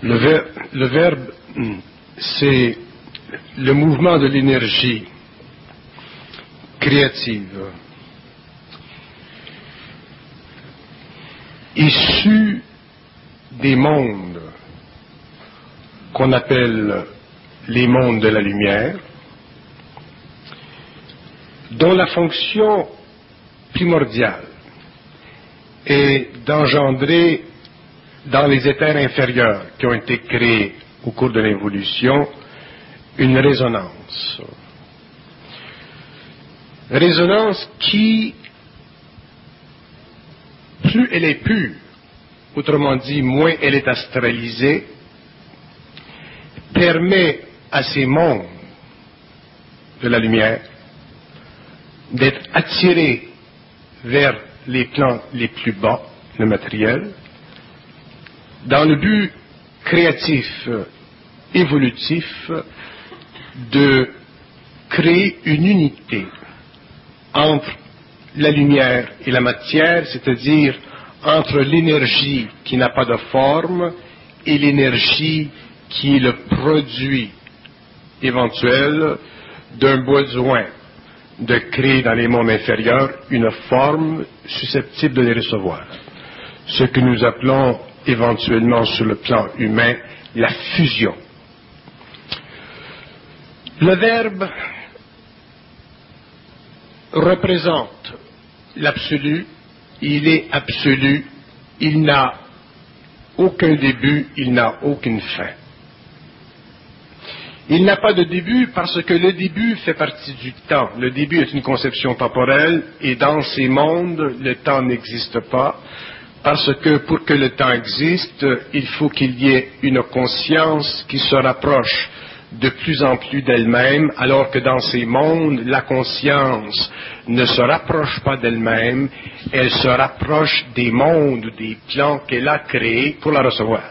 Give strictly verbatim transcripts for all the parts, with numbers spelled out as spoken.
Le, ver, le verbe, c'est le mouvement de l'énergie créative, issu des mondes qu'on appelle les mondes de la lumière, dont la fonction primordiale est d'engendrer dans les éthers inférieurs qui ont été créés au cours de l'évolution une résonance. Résonance qui, plus elle est pure, autrement dit, moins elle est astralisée, permet à ces mondes de la lumière d'être attirés vers les plans les plus bas, le matériel, dans le but créatif, évolutif, de créer une unité entre la lumière et la matière, c'est-à-dire entre l'énergie qui n'a pas de forme et l'énergie qui est le produit éventuel d'un besoin de créer dans les mondes inférieurs une forme susceptible de les recevoir. Ce que nous appelons éventuellement sur le plan humain la fusion. Le verbe représente l'absolu, il est absolu, il n'a aucun début, il n'a aucune fin. Il n'a pas de début parce que le début fait partie du temps. Le début est une conception temporelle et dans ces mondes, le temps n'existe pas parce que pour que le temps existe, il faut qu'il y ait une conscience qui se rapproche de plus en plus d'elle-même, alors que dans ces mondes, la conscience ne se rapproche pas d'elle-même, elle se rapproche des mondes, des plans qu'elle a créés pour la recevoir.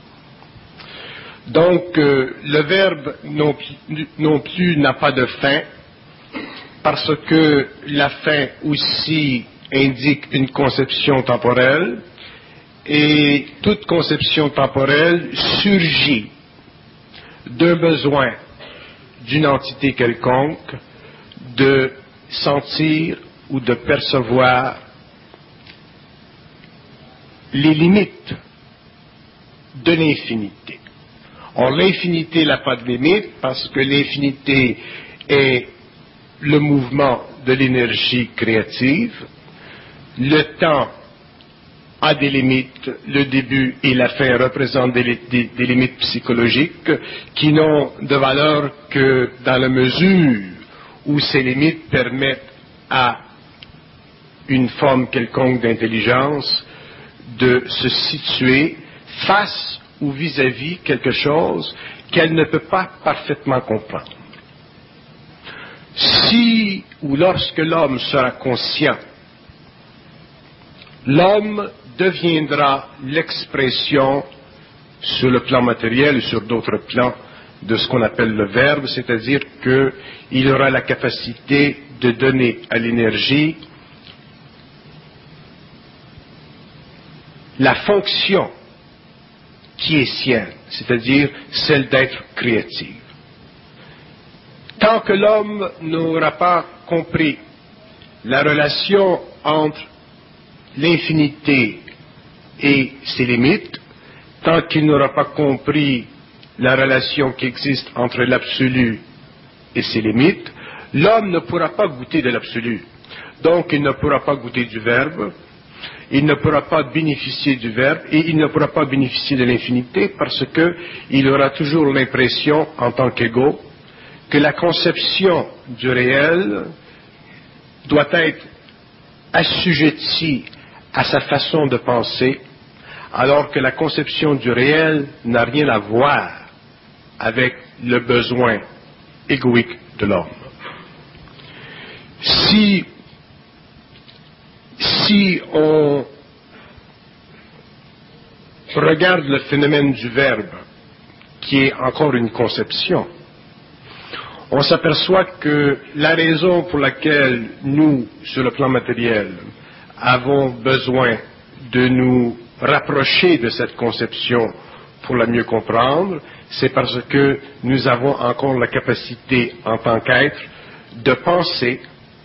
Donc, euh, le verbe non plus, non plus n'a pas de fin, parce que la fin aussi indique une conception temporelle, et toute conception temporelle surgit d'un besoin d'une entité quelconque de sentir ou de percevoir les limites de l'infinité. Or, l'infinité n'a pas de limite parce que l'infinité est le mouvement de l'énergie créative. Le temps a des limites, le début et la fin représentent des, des, des limites psychologiques qui n'ont de valeur que dans la mesure où ces limites permettent à une forme quelconque d'intelligence de se situer face ou vis-à-vis quelque chose qu'elle ne peut pas parfaitement comprendre. Si ou lorsque l'homme sera conscient, l'homme deviendra l'expression sur le plan matériel et sur d'autres plans de ce qu'on appelle le verbe, c'est-à-dire qu'il aura la capacité de donner à l'énergie la fonction qui est sienne, c'est-à-dire celle d'être créative. Tant que l'homme n'aura pas compris la relation entre l'infinité et ses limites, tant qu'il n'aura pas compris la relation qui existe entre l'absolu et ses limites, l'homme ne pourra pas goûter de l'absolu. Donc il ne pourra pas goûter du verbe, il ne pourra pas bénéficier du verbe et il ne pourra pas bénéficier de l'infinité parce qu'il aura toujours l'impression, en tant qu'ego, que la conception du réel doit être assujettie à sa façon de penser, alors que la conception du réel n'a rien à voir avec le besoin égoïque de l'homme. Si, si on regarde le phénomène du verbe, qui est encore une conception, on s'aperçoit que la raison pour laquelle nous, sur le plan matériel, avons besoin de nous rapprocher de cette conception pour la mieux comprendre, c'est parce que nous avons encore la capacité en tant qu'être de penser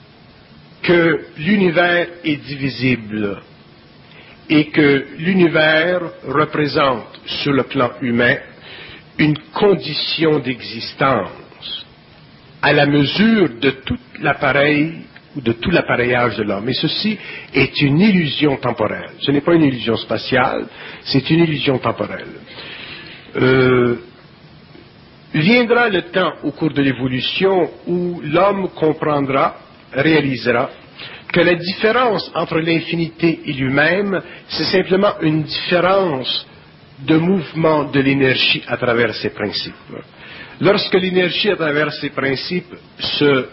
que l'univers est divisible et que l'univers représente sur le plan humain une condition d'existence à la mesure de tout l'appareil ou de tout l'appareillage de l'homme. Et ceci est une illusion temporelle. Ce n'est pas une illusion spatiale, c'est une illusion temporelle. Euh, viendra le temps au cours de l'évolution où l'homme comprendra, réalisera que la différence entre l'infinité et lui-même, c'est simplement une différence de mouvement de l'énergie à travers ses principes. Lorsque l'énergie à travers ses principes se,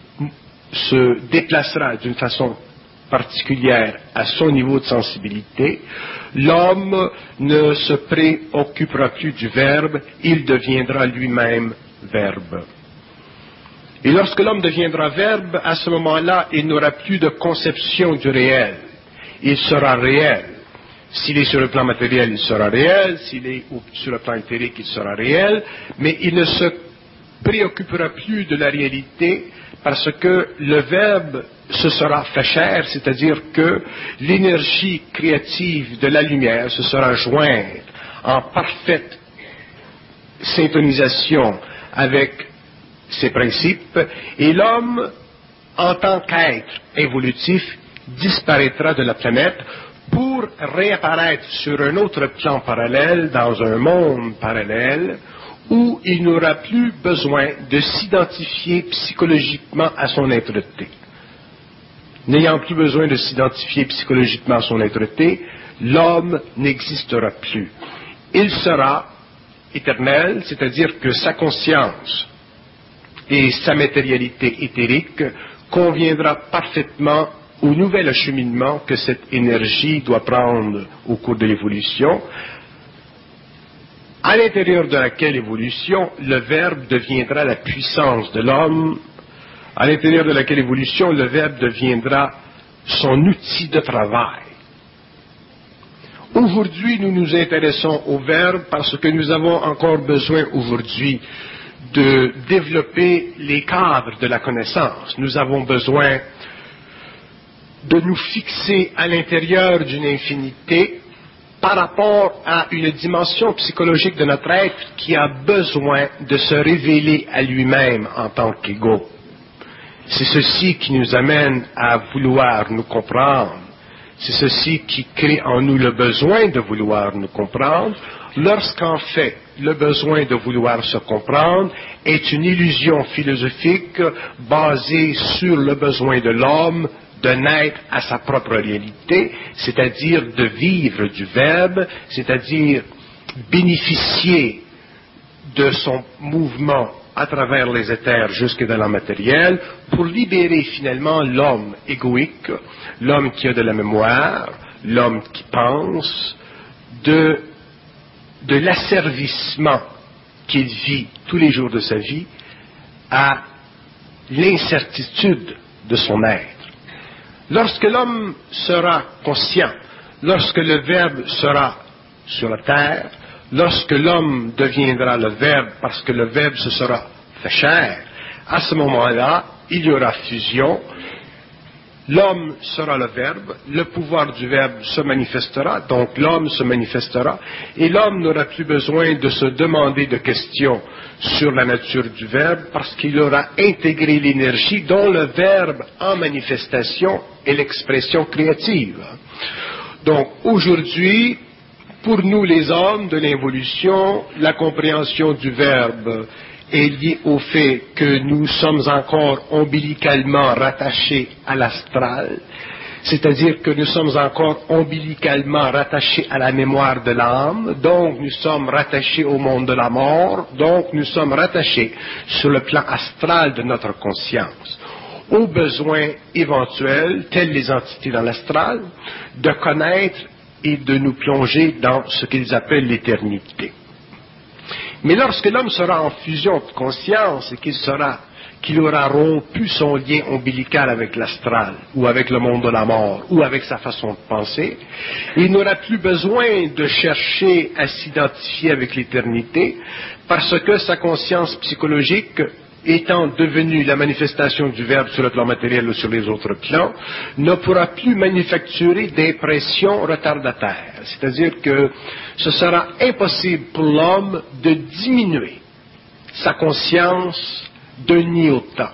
se déplacera d'une façon particulière à son niveau de sensibilité, l'homme ne se préoccupera plus du verbe, il deviendra lui-même verbe. Et lorsque l'homme deviendra verbe, à ce moment-là, il n'aura plus de conception du réel. Il sera réel. S'il est sur le plan matériel, il sera réel. S'il est sur le plan éthérique, il sera réel. Mais il ne se préoccupera plus de la réalité parce que le verbe se sera fait chair, c'est-à-dire que l'énergie créative de la lumière se sera jointe en parfaite syntonisation avec ses principes, et l'homme, en tant qu'être évolutif, disparaîtra de la planète pour réapparaître sur un autre plan parallèle, dans un monde parallèle, où il n'aura plus besoin de s'identifier psychologiquement à son être-té. N'ayant plus besoin de s'identifier psychologiquement à son être-té, l'homme n'existera plus. Il sera éternel, c'est-à-dire que sa conscience et sa matérialité éthérique conviendra parfaitement au nouvel acheminement que cette énergie doit prendre au cours de l'évolution, à l'intérieur de laquelle évolution, le verbe deviendra la puissance de l'homme, à l'intérieur de laquelle évolution, le verbe deviendra son outil de travail. Aujourd'hui, nous nous intéressons au verbe parce que nous avons encore besoin aujourd'hui de développer les cadres de la connaissance. Nous avons besoin de nous fixer à l'intérieur d'une infinité par rapport à une dimension psychologique de notre être qui a besoin de se révéler à lui-même en tant qu'ego. C'est ceci qui nous amène à vouloir nous comprendre. C'est ceci qui crée en nous le besoin de vouloir nous comprendre, lorsqu'en fait, le besoin de vouloir se comprendre est une illusion philosophique basée sur le besoin de l'homme de naître à sa propre réalité, c'est-à-dire de vivre du verbe, c'est-à-dire bénéficier de son mouvement à travers les éthers jusque dans la matérielle, pour libérer finalement l'homme égoïque, l'homme qui a de la mémoire, l'homme qui pense, de, de l'asservissement qu'il vit tous les jours de sa vie à l'incertitude de son être. Lorsque l'homme sera conscient, lorsque le Verbe sera sur la terre, lorsque l'homme deviendra le Verbe parce que le Verbe se sera fait chair, à ce moment-là, il y aura fusion, l'homme sera le Verbe, le pouvoir du Verbe se manifestera, donc l'homme se manifestera, et l'homme n'aura plus besoin de se demander de questions sur la nature du Verbe parce qu'il aura intégré l'énergie dont le Verbe en manifestation est l'expression créative. Donc aujourd'hui, pour nous les hommes de l'évolution, la compréhension du Verbe est liée au fait que nous sommes encore ombilicalement rattachés à l'astral, c'est-à-dire que nous sommes encore ombilicalement rattachés à la mémoire de l'âme, donc nous sommes rattachés au monde de la mort, donc nous sommes rattachés sur le plan astral de notre conscience, aux besoins éventuels, tels les entités dans l'astral, de connaître et de nous plonger dans ce qu'ils appellent l'éternité. Mais lorsque l'homme sera en fusion de conscience et qu'il sera qu'il aura rompu son lien ombilical avec l'astral, ou avec le monde de la mort, ou avec sa façon de penser. Il n'aura plus besoin de chercher à s'identifier avec l'éternité, parce que sa conscience psychologique, étant devenue la manifestation du Verbe sur le plan matériel ou sur les autres plans, ne pourra plus manufacturer d'impressions retardataires. C'est-à-dire que ce sera impossible pour l'homme de diminuer sa conscience d'un iota.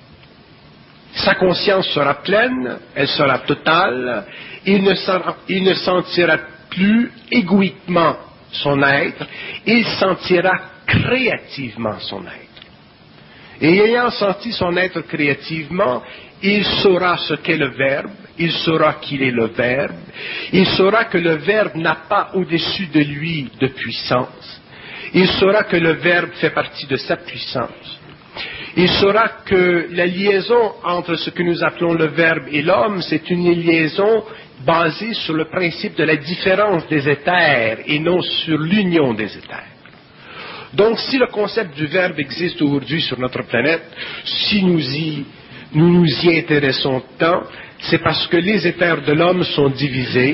Sa conscience sera pleine, elle sera totale, il ne, sera, il ne sentira plus égoïquement son être, il sentira créativement son être. Et ayant senti son être créativement, il saura ce qu'est le Verbe, il saura qu'il est le Verbe, il saura que le Verbe n'a pas au-dessus de lui de puissance, il saura que le Verbe fait partie de sa puissance, il saura que la liaison entre ce que nous appelons le Verbe et l'homme, c'est une liaison basée sur le principe de la différence des éthers et non sur l'union des éthers. Donc, si le concept du Verbe existe aujourd'hui sur notre planète, si nous y, nous, nous y intéressons tant, c'est parce que les éthers de l'homme sont divisés,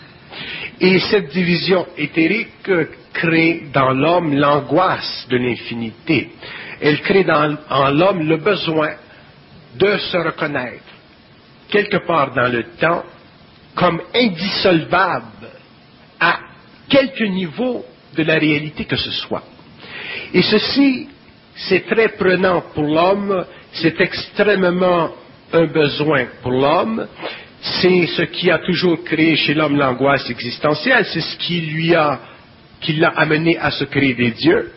et cette division éthérique crée dans l'homme l'angoisse de l'infinité. Elle crée dans, en l'homme le besoin de se reconnaître, quelque part dans le temps, comme indissolvable à quelque niveau de la réalité que ce soit. Et ceci, c'est très prenant pour l'homme, c'est extrêmement un besoin pour l'homme, c'est ce qui a toujours créé chez l'homme l'angoisse existentielle, c'est ce qui lui a, qui l'a amené à se créer des dieux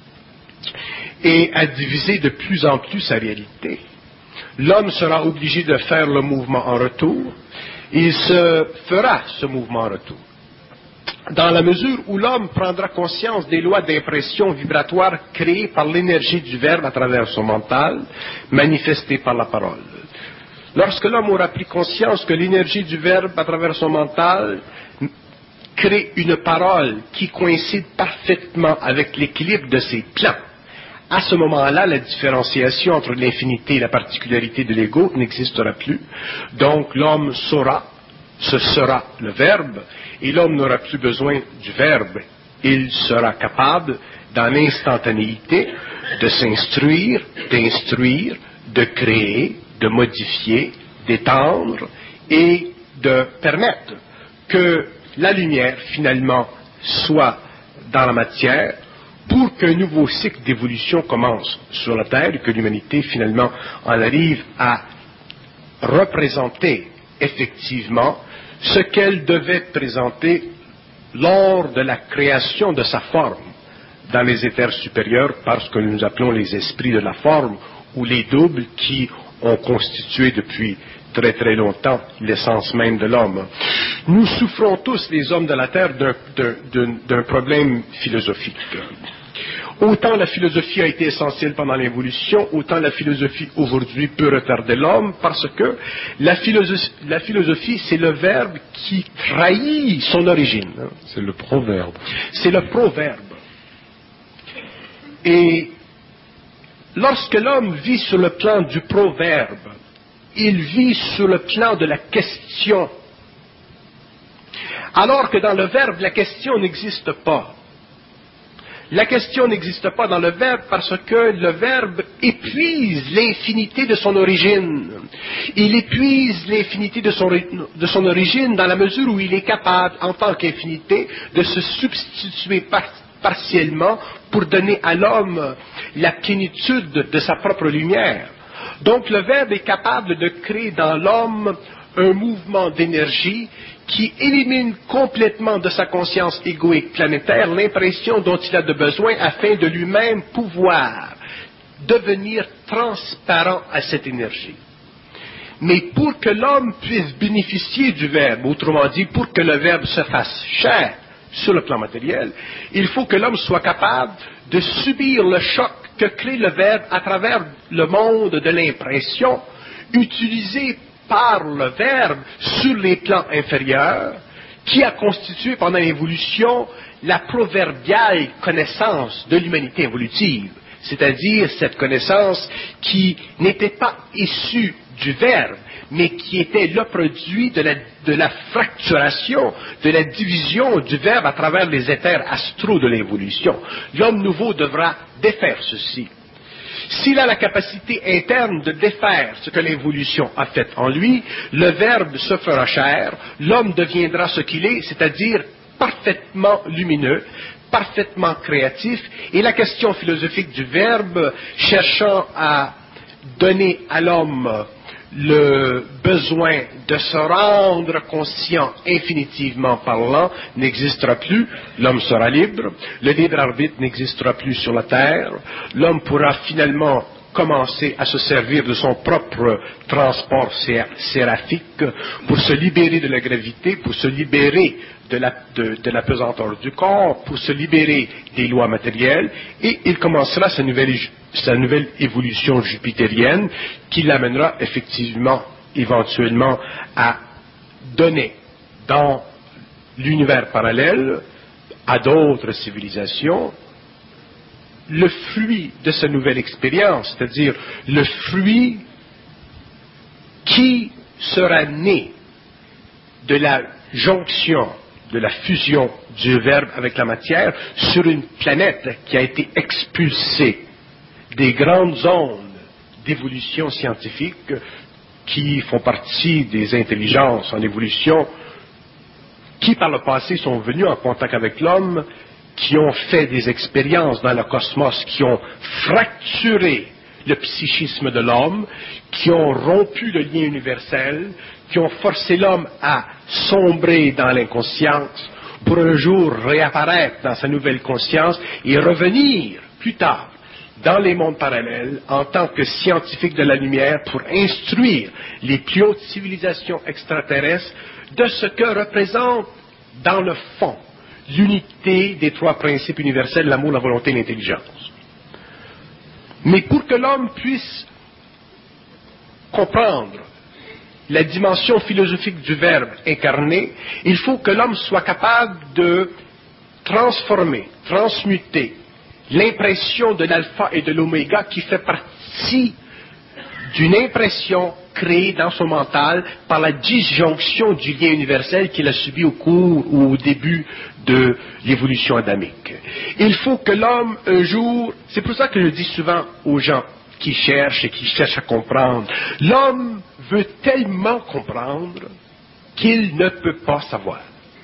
et à diviser de plus en plus sa réalité. L'homme sera obligé de faire le mouvement en retour, il se fera ce mouvement en retour. Dans la mesure où l'homme prendra conscience des lois d'impression vibratoire créées par l'énergie du Verbe à travers son mental, manifestée par la parole. Lorsque l'homme aura pris conscience que l'énergie du Verbe à travers son mental crée une parole qui coïncide parfaitement avec l'équilibre de ses plans, à ce moment-là, la différenciation entre l'infinité et la particularité de l'ego n'existera plus. Donc l'homme saura, ce sera le Verbe, et l'homme n'aura plus besoin du Verbe. Il sera capable, dans l'instantanéité, de s'instruire, d'instruire, de créer, de modifier, d'étendre et de permettre que la lumière, finalement, soit dans la matière pour qu'un nouveau cycle d'évolution commence sur la Terre et que l'humanité, finalement, en arrive à représenter effectivement ce qu'elle devait présenter lors de la création de sa forme dans les éthers supérieurs par ce que nous appelons les esprits de la forme ou les doubles qui ont constitué depuis très très longtemps l'essence même de l'homme. Nous souffrons tous, les hommes de la Terre, d'un, d'un, d'un problème philosophique. Autant la philosophie a été essentielle pendant l'évolution, autant la philosophie aujourd'hui peut retarder l'homme, parce que la philosophie, la philosophie, c'est le verbe qui trahit son origine. C'est le proverbe. C'est le proverbe. Et lorsque l'homme vit sur le plan du proverbe, il vit sur le plan de la question. Alors que dans le verbe, la question n'existe pas. La question n'existe pas dans le verbe parce que le verbe épuise l'infinité de son origine. Il épuise l'infinité de son, de son origine dans la mesure où il est capable, en tant qu'infinité, de se substituer par, partiellement pour donner à l'homme la plénitude de sa propre lumière. Donc le verbe est capable de créer dans l'homme un mouvement d'énergie qui élimine complètement de sa conscience égoïque planétaire l'impression dont il a de besoin afin de lui-même pouvoir devenir transparent à cette énergie. Mais pour que l'homme puisse bénéficier du verbe, autrement dit, pour que le verbe se fasse chair sur le plan matériel, il faut que l'homme soit capable de subir le choc que crée le verbe à travers le monde de l'impression, utilisé par le verbe sur les plans inférieurs, qui a constitué pendant l'évolution la proverbiale connaissance de l'humanité évolutive. c'est-à-dire cette connaissance qui n'était pas issue du Verbe, mais qui était le produit de la, de la fracturation, de la division du Verbe à travers les éthers astraux de l'évolution. L'homme nouveau devra défaire ceci. S'il a la capacité interne de défaire ce que l'évolution a fait en lui, le Verbe se fera chair, l'homme deviendra ce qu'il est, c'est-à-dire parfaitement lumineux, parfaitement créatif, et la question philosophique du Verbe, cherchant à donner à l'homme le besoin de se rendre conscient infinitivement parlant n'existera plus, l'homme sera libre, le libre arbitre n'existera plus sur la terre, l'homme pourra finalement commencer à se servir de son propre transport séraphique pour se libérer de la gravité, pour se libérer de la, de, de la pesanteur du corps, pour se libérer des lois matérielles, et il commencera sa nouvelle, sa nouvelle évolution jupitérienne qui l'amènera effectivement, éventuellement, à donner dans l'univers parallèle à d'autres civilisations le fruit de sa nouvelle expérience, c'est-à-dire le fruit qui sera né de la jonction, de la fusion du Verbe avec la matière sur une planète qui a été expulsée des grandes ondes d'évolution scientifique qui font partie des intelligences en évolution qui par le passé sont venues en contact avec l'homme, qui ont fait des expériences dans le cosmos, qui ont fracturé le psychisme de l'homme, qui ont rompu le lien universel, qui ont forcé l'homme à sombrer dans l'inconscience pour un jour réapparaître dans sa nouvelle conscience et revenir plus tard dans les mondes parallèles en tant que scientifique de la lumière pour instruire les plus hautes civilisations extraterrestres de ce que représente dans le fond l'unité des trois principes universels, l'amour, la volonté et l'intelligence. Mais pour que l'homme puisse comprendre la dimension philosophique du Verbe incarné, il faut que l'homme soit capable de transformer, transmuter l'impression de l'alpha et de l'oméga qui fait partie d'une impression créée dans son mental par la disjonction du lien universel qu'il a subi au cours ou au début de l'évolution adamique. Il faut que l'homme, un jour, c'est pour ça que je dis souvent aux gens qui cherchent et qui cherchent à comprendre, l'homme veut tellement comprendre qu'il ne peut pas savoir.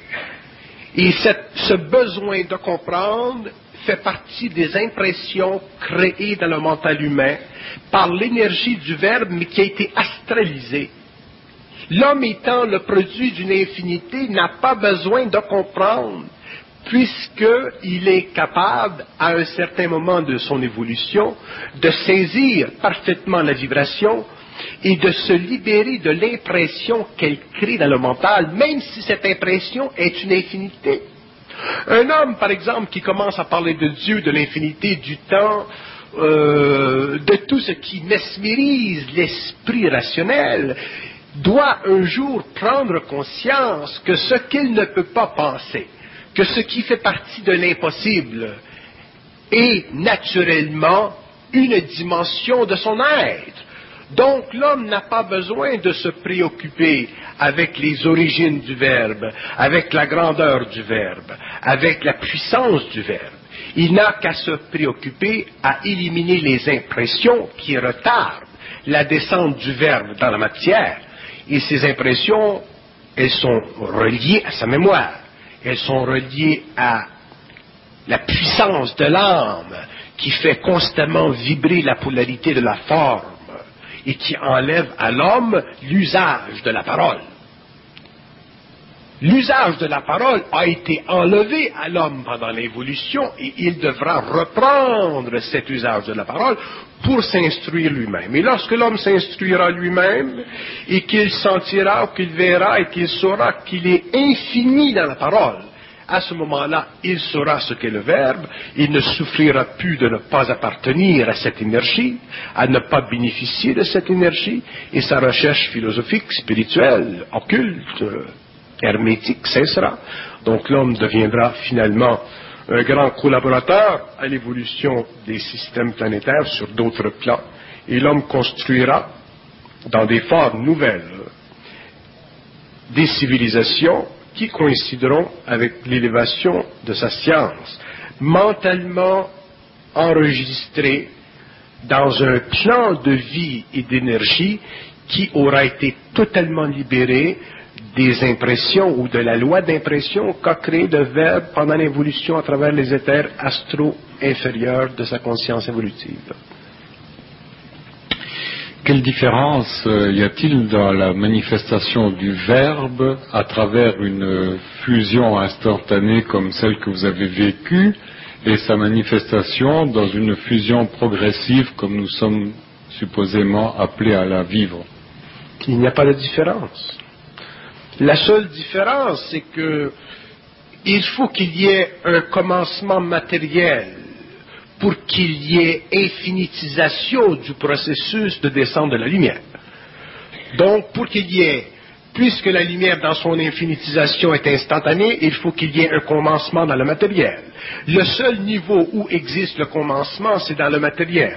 Et cette, ce besoin de comprendre fait partie des impressions créées dans le mental humain par l'énergie du Verbe, mais qui a été astralisée. L'homme étant le produit d'une infinité n'a pas besoin de comprendre, puisqu'il est capable, à un certain moment de son évolution, de saisir parfaitement la vibration et de se libérer de l'impression qu'elle crée dans le mental, même si cette impression est une infinité. Un homme, par exemple, qui commence à parler de Dieu, de l'infinité, du temps, euh, de tout ce qui mesmérise l'esprit rationnel, doit un jour prendre conscience que ce qu'il ne peut pas penser, que ce qui fait partie de l'impossible est naturellement une dimension de son être. Donc l'homme n'a pas besoin de se préoccuper avec les origines du Verbe, avec la grandeur du Verbe, avec la puissance du Verbe. Il n'a qu'à se préoccuper à éliminer les impressions qui retardent la descente du Verbe dans la matière. Et ces impressions, elles sont reliées à sa mémoire, elles sont reliées à la puissance de l'âme qui fait constamment vibrer la polarité de la forme et qui enlève à l'homme l'usage de la parole. L'usage de la parole a été enlevé à l'homme pendant l'évolution et il devra reprendre cet usage de la parole pour s'instruire lui-même. Et lorsque l'homme s'instruira lui-même et qu'il sentira, qu'il verra et qu'il saura qu'il est infini dans la parole, à ce moment-là, il saura ce qu'est le Verbe, il ne souffrira plus de ne pas appartenir à cette énergie, à ne pas bénéficier de cette énergie, et sa recherche philosophique, spirituelle, occulte, hermétique cessera. Donc l'homme deviendra finalement un grand collaborateur à l'évolution des systèmes planétaires sur d'autres plans, et l'homme construira dans des formes nouvelles des civilisations qui coïncideront avec l'élévation de sa science, mentalement enregistrées dans un plan de vie et d'énergie qui aura été totalement libéré des impressions ou de la loi d'impression qu'a créé le Verbe pendant l'évolution à travers les éthers astro-inférieurs de sa conscience évolutive. Quelle différence euh, y a-t-il dans la manifestation du Verbe à travers une fusion instantanée comme celle que vous avez vécue et sa manifestation dans une fusion progressive comme nous sommes supposément appelés à la vivre? Il n'y a pas de différence. La seule différence, c'est que il faut qu'il y ait un commencement matériel pour qu'il y ait infinitisation du processus de descente de la lumière. Donc, pour qu'il y ait, puisque la lumière dans son infinitisation est instantanée, il faut qu'il y ait un commencement dans le matériel. Le seul niveau où existe le commencement, c'est dans le matériel.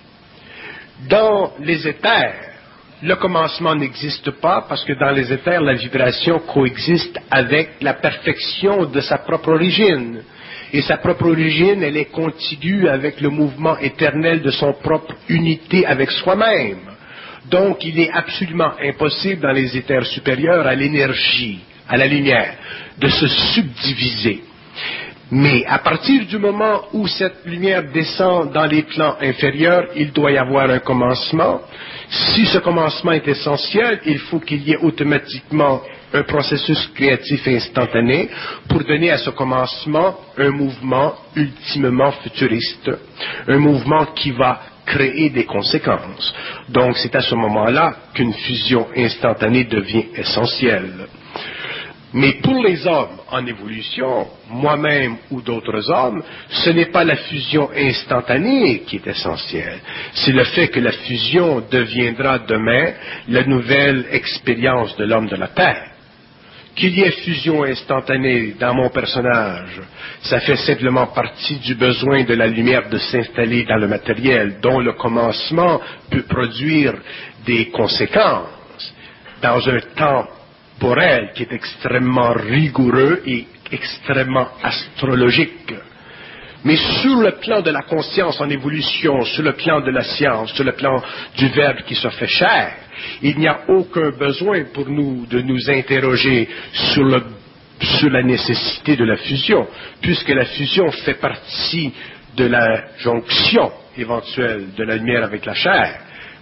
Dans les éthers, le commencement n'existe pas parce que dans les éthers, la vibration coexiste avec la perfection de sa propre origine. Et sa propre origine, elle est contigue avec le mouvement éternel de son propre unité avec soi-même. Donc, il est absolument impossible dans les éthers supérieurs à l'énergie, à la lumière, de se subdiviser. Mais à partir du moment où cette lumière descend dans les plans inférieurs, il doit y avoir un commencement. Si ce commencement est essentiel, il faut qu'il y ait automatiquement un processus créatif instantané pour donner à ce commencement un mouvement ultimement futuriste, un mouvement qui va créer des conséquences. Donc c'est à ce moment-là qu'une fusion instantanée devient essentielle. Mais pour les hommes en évolution, moi-même ou d'autres hommes, ce n'est pas la fusion instantanée qui est essentielle. C'est le fait que la fusion deviendra demain la nouvelle expérience de l'homme de la Terre. Qu'il y ait fusion instantanée dans mon personnage, ça fait simplement partie du besoin de la lumière de s'installer dans le matériel, dont le commencement peut produire des conséquences dans un temps pour elle, qui est extrêmement rigoureux et extrêmement astrologique. Mais sur le plan de la conscience en évolution, sur le plan de la science, sur le plan du Verbe qui se fait chair, il n'y a aucun besoin pour nous de nous interroger sur, le, sur la nécessité de la fusion, puisque la fusion fait partie de la jonction éventuelle de la lumière avec la chair.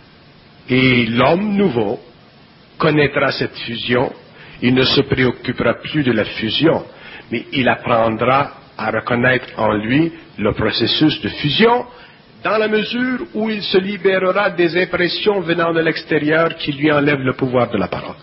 Et l'homme nouveau connaîtra cette fusion. Il ne se préoccupera plus de la fusion, mais il apprendra à reconnaître en lui le processus de fusion dans la mesure où il se libérera des impressions venant de l'extérieur qui lui enlèvent le pouvoir de la parole.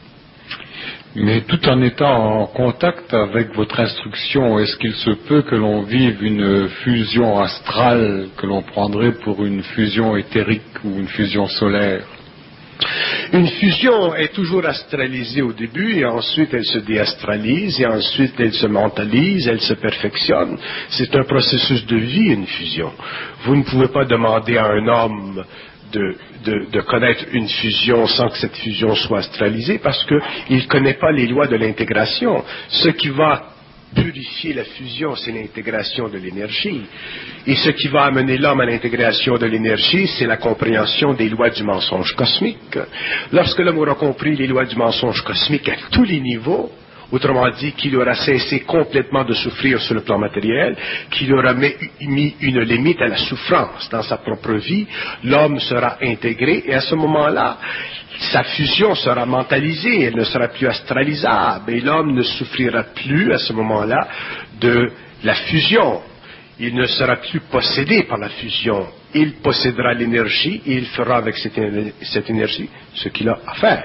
Mais tout en étant en contact avec votre instruction, est-ce qu'il se peut que l'on vive une fusion astrale que l'on prendrait pour une fusion éthérique ou une fusion solaire? Une fusion est toujours astralisée au début et ensuite elle se déastralise et ensuite elle se mentalise, elle se perfectionne. C'est un processus de vie, une fusion. Vous ne pouvez pas demander à un homme de, de, de connaître une fusion sans que cette fusion soit astralisée parce qu'il ne connaît pas les lois de l'intégration. Ce qui va purifier la fusion, c'est l'intégration de l'énergie. Et ce qui va amener l'homme à l'intégration de l'énergie, c'est la compréhension des lois du mensonge cosmique. Lorsque l'homme aura compris les lois du mensonge cosmique à tous les niveaux, autrement dit qu'il aura cessé complètement de souffrir sur le plan matériel, qu'il aura mis une limite à la souffrance dans sa propre vie, l'homme sera intégré et à ce moment-là, sa fusion sera mentalisée, elle ne sera plus astralisable et l'homme ne souffrira plus à ce moment-là de la fusion. Il ne sera plus possédé par la fusion. Il possédera l'énergie et il fera avec cette, cette énergie ce qu'il a à faire.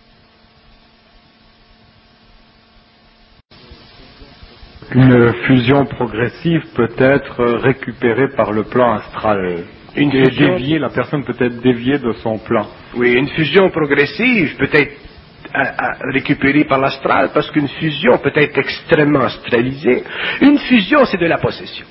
Une fusion progressive peut être récupérée par le plan astral. Une et fusion... déviée, la personne peut être déviée de son plan. Oui, une fusion progressive peut être à, à récupérer par l'astral, parce qu'une fusion peut être extrêmement astralisée. Une fusion, c'est de la possession.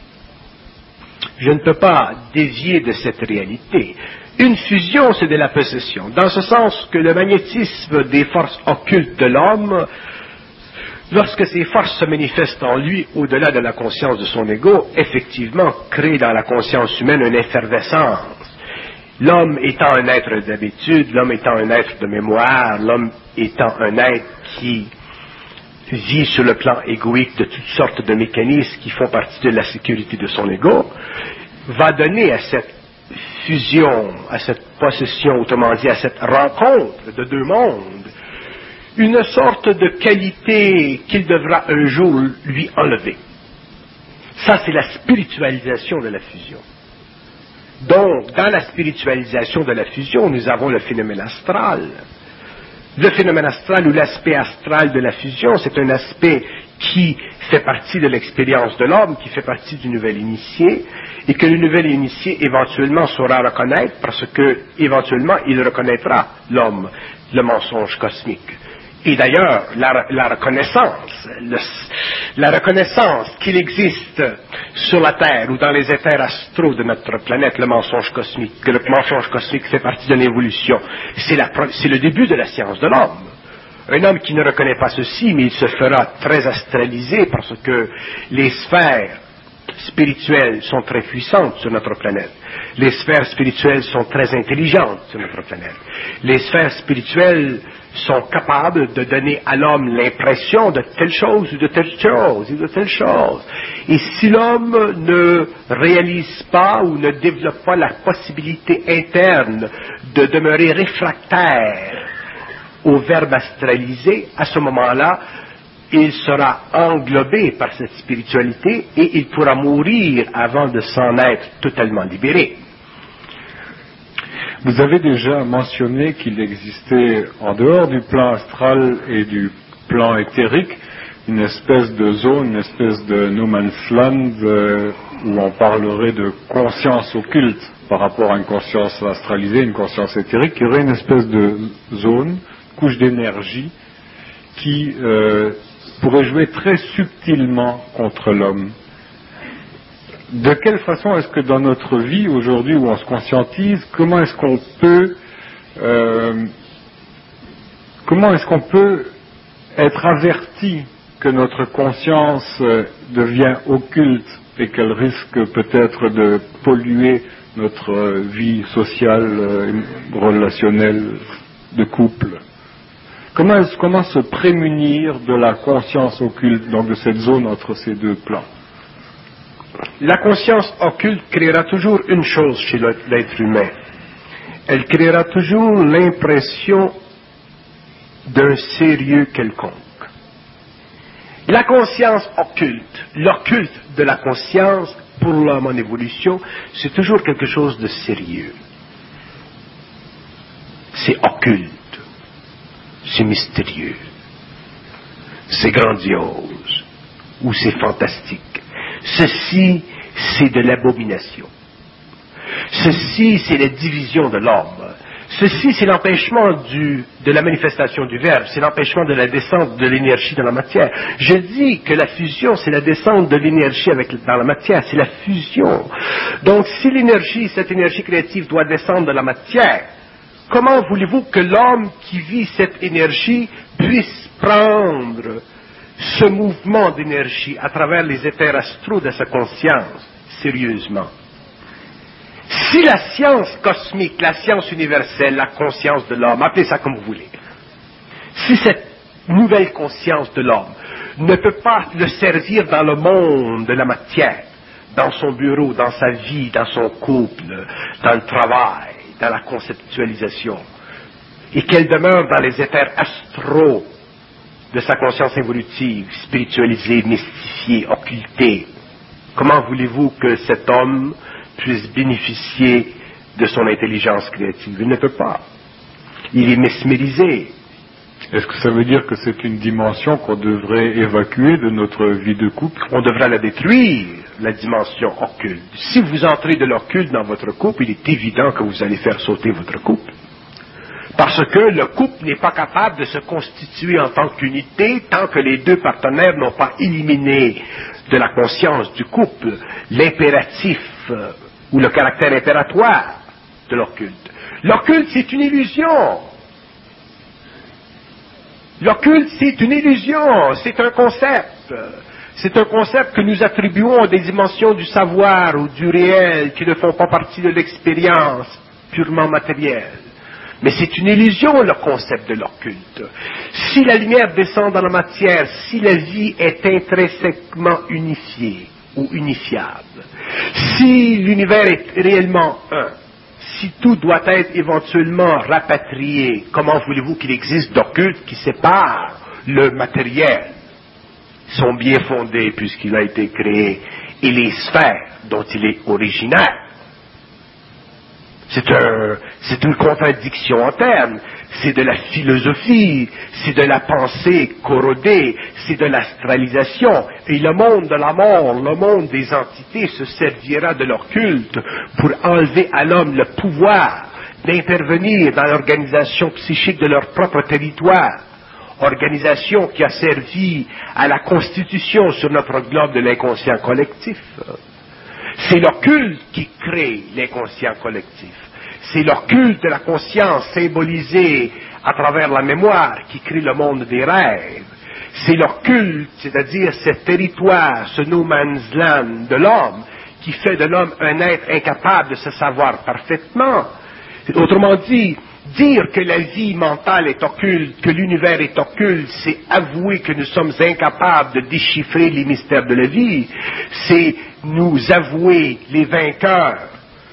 Je ne peux pas dévier de cette réalité. Une fusion, c'est de la possession, dans ce sens que le magnétisme des forces occultes de l'homme, lorsque ces forces se manifestent en lui au-delà de la conscience de son ego, effectivement crée dans la conscience humaine une effervescence. L'homme étant un être d'habitude, l'homme étant un être de mémoire, l'homme étant un être qui vit sur le plan égoïque de toutes sortes de mécanismes qui font partie de la sécurité de son ego, va donner à cette fusion, à cette possession, autrement dit à cette rencontre de deux mondes, une sorte de qualité qu'il devra un jour lui enlever. Ça, c'est la spiritualisation de la fusion. Donc, dans la spiritualisation de la fusion, nous avons le phénomène astral. Le phénomène astral ou l'aspect astral de la fusion, c'est un aspect qui fait partie de l'expérience de l'homme, qui fait partie du nouvel initié, et que le nouvel initié éventuellement saura reconnaître, parce que éventuellement il reconnaîtra l'homme, le mensonge cosmique. Et d'ailleurs, la, la reconnaissance, le, la reconnaissance qu'il existe sur la Terre ou dans les éthers astraux de notre planète, le mensonge cosmique, que le mensonge cosmique fait partie de l'évolution, c'est, la, c'est le début de la science de l'homme. Un homme qui ne reconnaît pas ceci, mais il se fera très astralisé parce que les sphères spirituelles sont très puissantes sur notre planète. Les sphères spirituelles sont très intelligentes sur notre planète. Les sphères spirituelles sont capables de donner à l'homme l'impression de telle chose ou de telle chose ou de telle chose. Et si l'homme ne réalise pas ou ne développe pas la possibilité interne de demeurer réfractaire au verbe astralisé, à ce moment-là, il sera englobé par cette spiritualité et il pourra mourir avant de s'en être totalement libéré. Vous avez déjà mentionné qu'il existait, en dehors du plan astral et du plan éthérique, une espèce de zone, une espèce de no man's land euh, où on parlerait de conscience occulte par rapport à une conscience astralisée, une conscience éthérique. Il y aurait une espèce de zone, couche d'énergie, qui euh, pourrait jouer très subtilement contre l'homme. De quelle façon est-ce que dans notre vie aujourd'hui où on se conscientise, comment est-ce qu'on peut euh, comment est-ce qu'on peut être averti que notre conscience euh, devient occulte et qu'elle risque peut-être de polluer notre euh, vie sociale, euh, relationnelle, de couple? Comment, est-ce, comment se prémunir de la conscience occulte, donc de cette zone entre ces deux plans? La conscience occulte créera toujours une chose chez l'être humain. Elle créera toujours l'impression d'un sérieux quelconque. La conscience occulte, l'occulte de la conscience pour l'homme en évolution, c'est toujours quelque chose de sérieux. C'est occulte, c'est mystérieux, c'est grandiose ou c'est fantastique. Ceci, c'est de l'abomination. Ceci, c'est la division de l'homme. Ceci, c'est l'empêchement du, de la manifestation du Verbe, c'est l'empêchement de la descente de l'énergie dans la matière. Je dis que la fusion, c'est la descente de l'énergie avec, dans la matière, c'est la fusion. Donc, si l'énergie, cette énergie créative doit descendre de la matière, comment voulez-vous que l'homme qui vit cette énergie puisse prendre ce mouvement d'énergie à travers les éthers astraux de sa conscience sérieusement? Si la science cosmique, la science universelle, la conscience de l'homme, appelez ça comme vous voulez, si cette nouvelle conscience de l'homme ne peut pas le servir dans le monde de la matière, dans son bureau, dans sa vie, dans son couple, dans le travail, dans la conceptualisation, et qu'elle demeure dans les éthers astraux de sa conscience évolutive, spiritualisée, mystifiée, occultée, comment voulez-vous que cet homme puisse bénéficier de son intelligence créative? Il ne peut pas. Il est mesmérisé. Est-ce que ça veut dire que c'est une dimension qu'on devrait évacuer de notre vie de couple? On devrait la détruire, la dimension occulte. Si vous entrez de l'occulte dans votre couple, il est évident que vous allez faire sauter votre couple. Parce Parce que le couple n'est pas capable de se constituer en tant qu'unité tant que les deux partenaires n'ont pas éliminé de la conscience du couple l'impératif euh, ou le caractère impératoire de l'occulte. L'occulte, c'est une illusion. L'occulte, c'est une illusion, c'est un concept. C'est un concept que nous attribuons à des dimensions du savoir ou du réel qui ne font pas partie de l'expérience purement matérielle. Mais c'est une illusion, le concept de l'occulte. Si la lumière descend dans la matière, si la vie est intrinsèquement unifiée ou unifiable, si l'univers est réellement un, si tout doit être éventuellement rapatrié, comment voulez-vous qu'il existe d'occulte qui sépare le matériel, son bien fondé puisqu'il a été créé, et les sphères dont il est originaire? C'est, un, c'est une contradiction en termes, c'est de la philosophie, c'est de la pensée corrodée, c'est de l'astralisation. Et le monde de la mort, le monde des entités se servira de leur culte pour enlever à l'homme le pouvoir d'intervenir dans l'organisation psychique de leur propre territoire. Organisation qui a servi à la constitution sur notre globe de l'inconscient collectif. C'est l'occulte qui crée l'inconscient collectif. C'est l'occulte de la conscience symbolisée à travers la mémoire qui crée le monde des rêves. C'est l'occulte, c'est-à-dire ce territoire, ce no man's land de l'homme, qui fait de l'homme un être incapable de se savoir parfaitement. Autrement dit, dire que la vie mentale est occulte, que l'univers est occulte, c'est avouer que nous sommes incapables de déchiffrer les mystères de la vie. C'est nous avouer les vainqueurs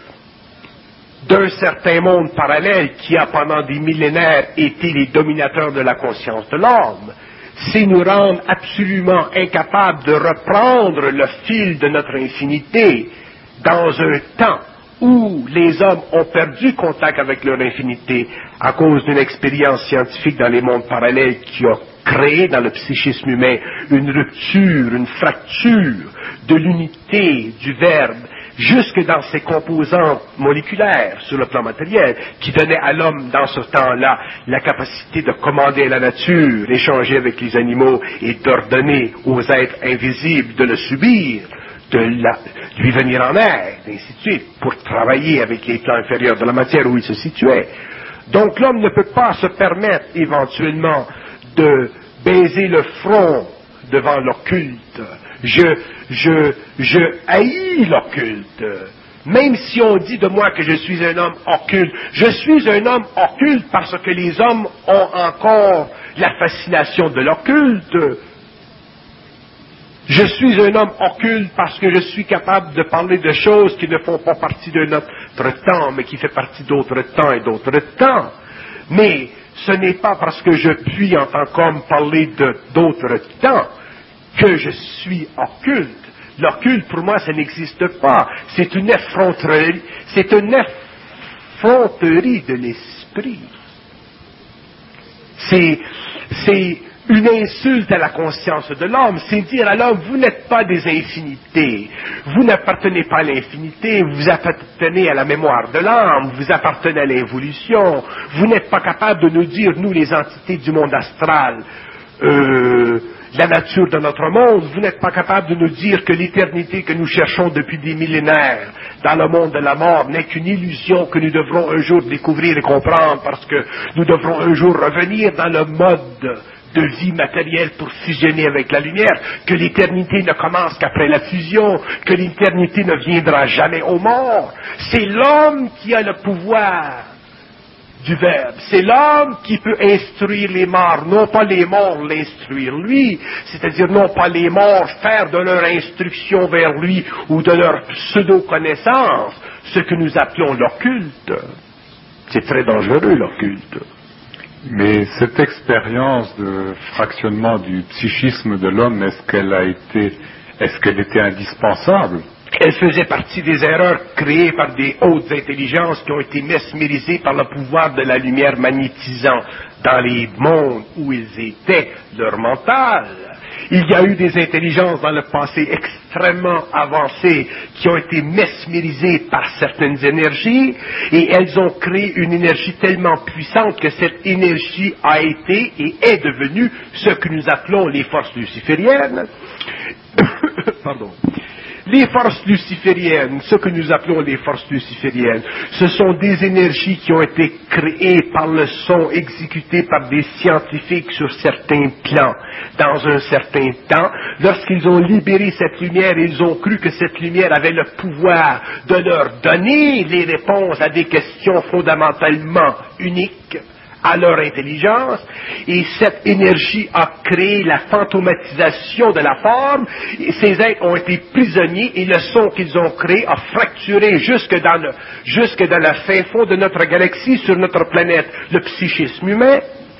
d'un certain monde parallèle qui a pendant des millénaires été les dominateurs de la conscience de l'homme. C'est nous rendre absolument incapables de reprendre le fil de notre infinité dans un temps où les hommes ont perdu contact avec leur infinité à cause d'une expérience scientifique dans les mondes parallèles qui a créé dans le psychisme humain une rupture, une fracture de l'unité du verbe jusque dans ses composantes moléculaires sur le plan matériel, qui donnait à l'homme dans ce temps-là la capacité de commander la nature, échanger avec les animaux et d'ordonner aux êtres invisibles de le subir, de la, lui venir en aide, et ainsi de suite, pour travailler avec les plans inférieurs de la matière où il se situait. Donc l'homme ne peut pas se permettre éventuellement de baiser le front devant l'occulte. Je, je, je haïs l'occulte. Même si on dit de moi que je suis un homme occulte, je suis un homme occulte parce que les hommes ont encore la fascination de l'occulte. Je suis un homme occulte parce que je suis capable de parler de choses qui ne font pas partie de notre temps, mais qui font partie d'autres temps et d'autres temps. Mais ce n'est pas parce que je puis, en tant qu'homme, parler de d'autres temps que je suis occulte. L'occulte, pour moi, ça n'existe pas. C'est une effronterie, c'est une effronterie de l'esprit. C'est, c'est une insulte à la conscience de l'homme, c'est dire à l'homme, vous n'êtes pas des infinités, vous n'appartenez pas à l'infinité, vous appartenez à la mémoire de l'âme, vous appartenez à l'évolution, vous n'êtes pas capable de nous dire, nous les entités du monde astral, euh, la nature de notre monde, vous n'êtes pas capable de nous dire que l'éternité que nous cherchons depuis des millénaires dans le monde de la mort n'est qu'une illusion que nous devrons un jour découvrir et comprendre parce que nous devrons un jour revenir dans le mode de vie matérielle pour fusionner avec la lumière, que l'éternité ne commence qu'après la fusion, que l'éternité ne viendra jamais aux morts. C'est l'homme qui a le pouvoir du Verbe. C'est l'homme qui peut instruire les morts, non pas les morts l'instruire lui, c'est-à-dire non pas les morts faire de leur instruction vers lui ou de leur pseudo-connaissance, ce que nous appelons l'occulte. C'est très dangereux l'occulte. Mais cette expérience de fractionnement du psychisme de l'homme, est-ce qu'elle a été, est-ce qu'elle était indispensable? Elle faisait partie des erreurs créées par des hautes intelligences qui ont été mesmérisées par le pouvoir de la lumière magnétisant dans les mondes où ils étaient, leur mental. Il y a eu des intelligences dans le passé extrêmement avancées qui ont été mesmérisées par certaines énergies et elles ont créé une énergie tellement puissante que cette énergie a été et est devenue ce que nous appelons les forces lucifériennes. Pardon. Les forces lucifériennes, ce que nous appelons les forces lucifériennes, ce sont des énergies qui ont été créées par le son, exécutées par des scientifiques sur certains plans, dans un certain temps. Lorsqu'ils ont libéré cette lumière, ils ont cru que cette lumière avait le pouvoir de leur donner les réponses à des questions fondamentalement uniques à leur intelligence, et cette énergie a créé la fantomatisation de la forme, et ces êtres ont été prisonniers, et le son qu'ils ont créé a fracturé jusque dans le, jusque dans le fin fond de notre galaxie, sur notre planète, le psychisme humain.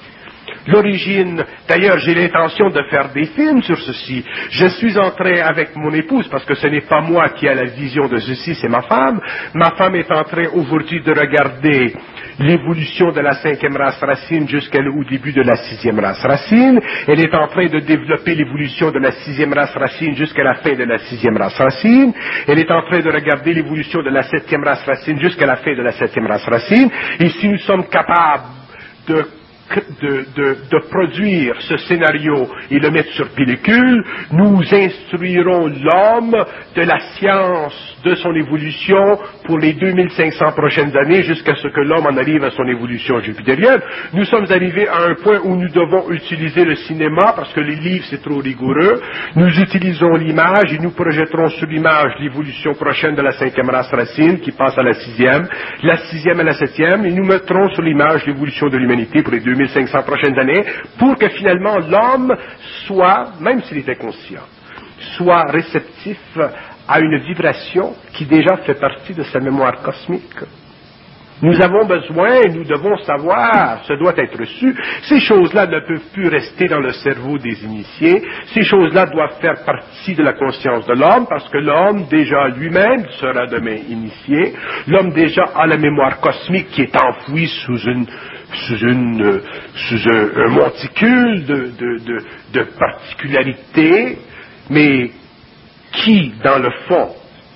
L'origine, d'ailleurs j'ai l'intention de faire des films sur ceci. Je suis en train avec mon épouse, parce que ce n'est pas moi qui ai la vision de ceci, c'est ma femme. Ma femme est en train aujourd'hui de regarder l'évolution de la cinquième race racine jusqu'au début de la sixième race racine. Elle est en train de développer l'évolution de la sixième race racine jusqu'à la fin de la sixième race racine. Elle est en train de regarder l'évolution de la septième race racine jusqu'à la fin de la septième race racine. Et si nous sommes capables de De, de, de produire ce scénario et le mettre sur pellicule, nous instruirons l'homme de la science de son évolution pour les deux mille cinq cents prochaines années jusqu'à ce que l'homme en arrive à son évolution jupitérienne. Nous sommes arrivés à un point où nous devons utiliser le cinéma parce que les livres c'est trop rigoureux. Nous utilisons l'image et nous projetterons sur l'image l'évolution prochaine de la cinquième race racine qui passe à la sixième, la sixième à la septième, et nous mettrons sur l'image l'évolution de l'humanité pour les deux mille cinq cents prochaines années, pour que finalement l'homme soit, même s'il était conscient, soit réceptif à une vibration qui déjà fait partie de sa mémoire cosmique. Nous avons besoin, nous devons savoir, ce doit être su, ces choses-là ne peuvent plus rester dans le cerveau des initiés, ces choses-là doivent faire partie de la conscience de l'homme, parce que l'homme déjà lui-même sera demain initié, l'homme déjà a la mémoire cosmique qui est enfouie sous une sous, une, sous un, un monticule de, de, de, de particularités, mais qui, dans le fond,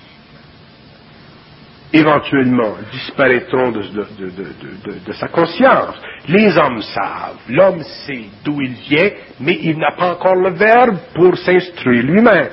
éventuellement disparaîtront de, de, de, de, de, de sa conscience. Les hommes savent, l'homme sait d'où il vient, mais il n'a pas encore le verbe pour s'instruire lui-même.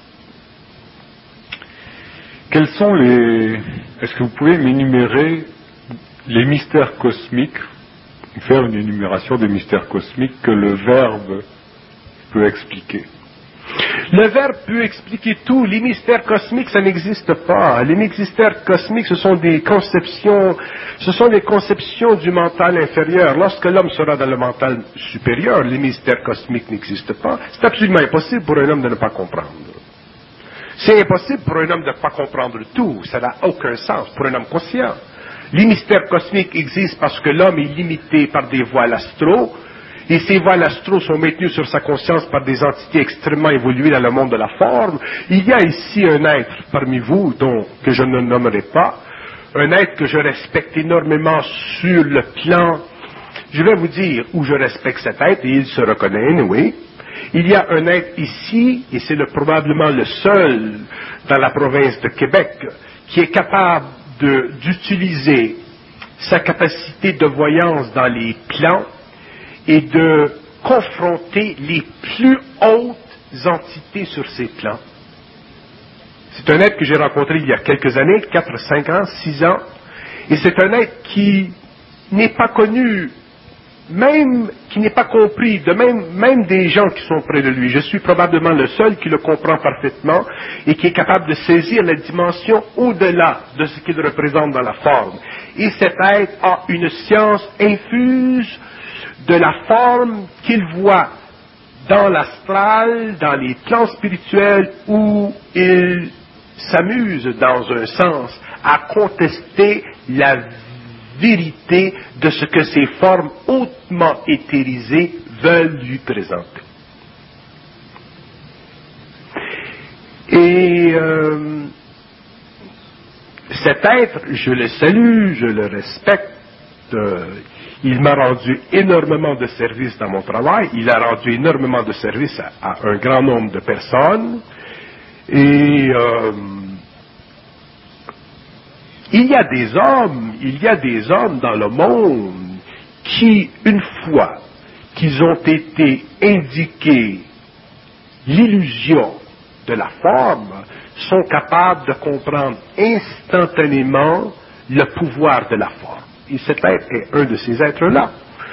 Quels sont les... Est-ce que vous pouvez m'énumérer les mystères cosmiques, faire une énumération des mystères cosmiques que le verbe peut expliquer? Le verbe peut expliquer tout. Les mystères cosmiques, ça n'existe pas. Les mystères cosmiques, ce sont des conceptions, ce sont des conceptions du mental inférieur. Lorsque l'homme sera dans le mental supérieur, les mystères cosmiques n'existent pas. C'est absolument impossible pour un homme de ne pas comprendre. C'est impossible pour un homme de ne pas comprendre tout. Ça n'a aucun sens pour un homme conscient. Les mystères cosmiques existent parce que l'homme est limité par des voiles astro, et ces voiles astro sont maintenues sur sa conscience par des entités extrêmement évoluées dans le monde de la forme. Il y a ici un être parmi vous, dont, que je ne nommerai pas, un être que je respecte énormément sur le plan, je vais vous dire où je respecte cet être, et il se reconnaît, oui. Il y a un être ici, et c'est le, probablement le seul dans la province de Québec, qui est capable de, d'utiliser sa capacité de voyance dans les plans et de confronter les plus hautes entités sur ces plans. C'est un être que j'ai rencontré il y a quelques années, quatre, cinq ans, six ans, et c'est un être qui n'est pas connu, même qui n'est pas compris, de même, même des gens qui sont près de lui. Je suis probablement le seul qui le comprend parfaitement et qui est capable de saisir la dimension au-delà de ce qu'il représente dans la forme. Et cet être a une science infuse de la forme qu'il voit dans l'astral, dans les plans spirituels, où il s'amuse, dans un sens, à contester la vérité de ce que ces formes hautement éthérisées veulent lui présenter. Et euh, cet être, je le salue, je le respecte, euh, il m'a rendu énormément de services dans mon travail, il a rendu énormément de services à, à un grand nombre de personnes, et euh, il y a des hommes, il y a des hommes dans le monde qui, une fois qu'ils ont été indiqués l'illusion de la forme, sont capables de comprendre instantanément le pouvoir de la forme. Et cet être est un de ces êtres-là.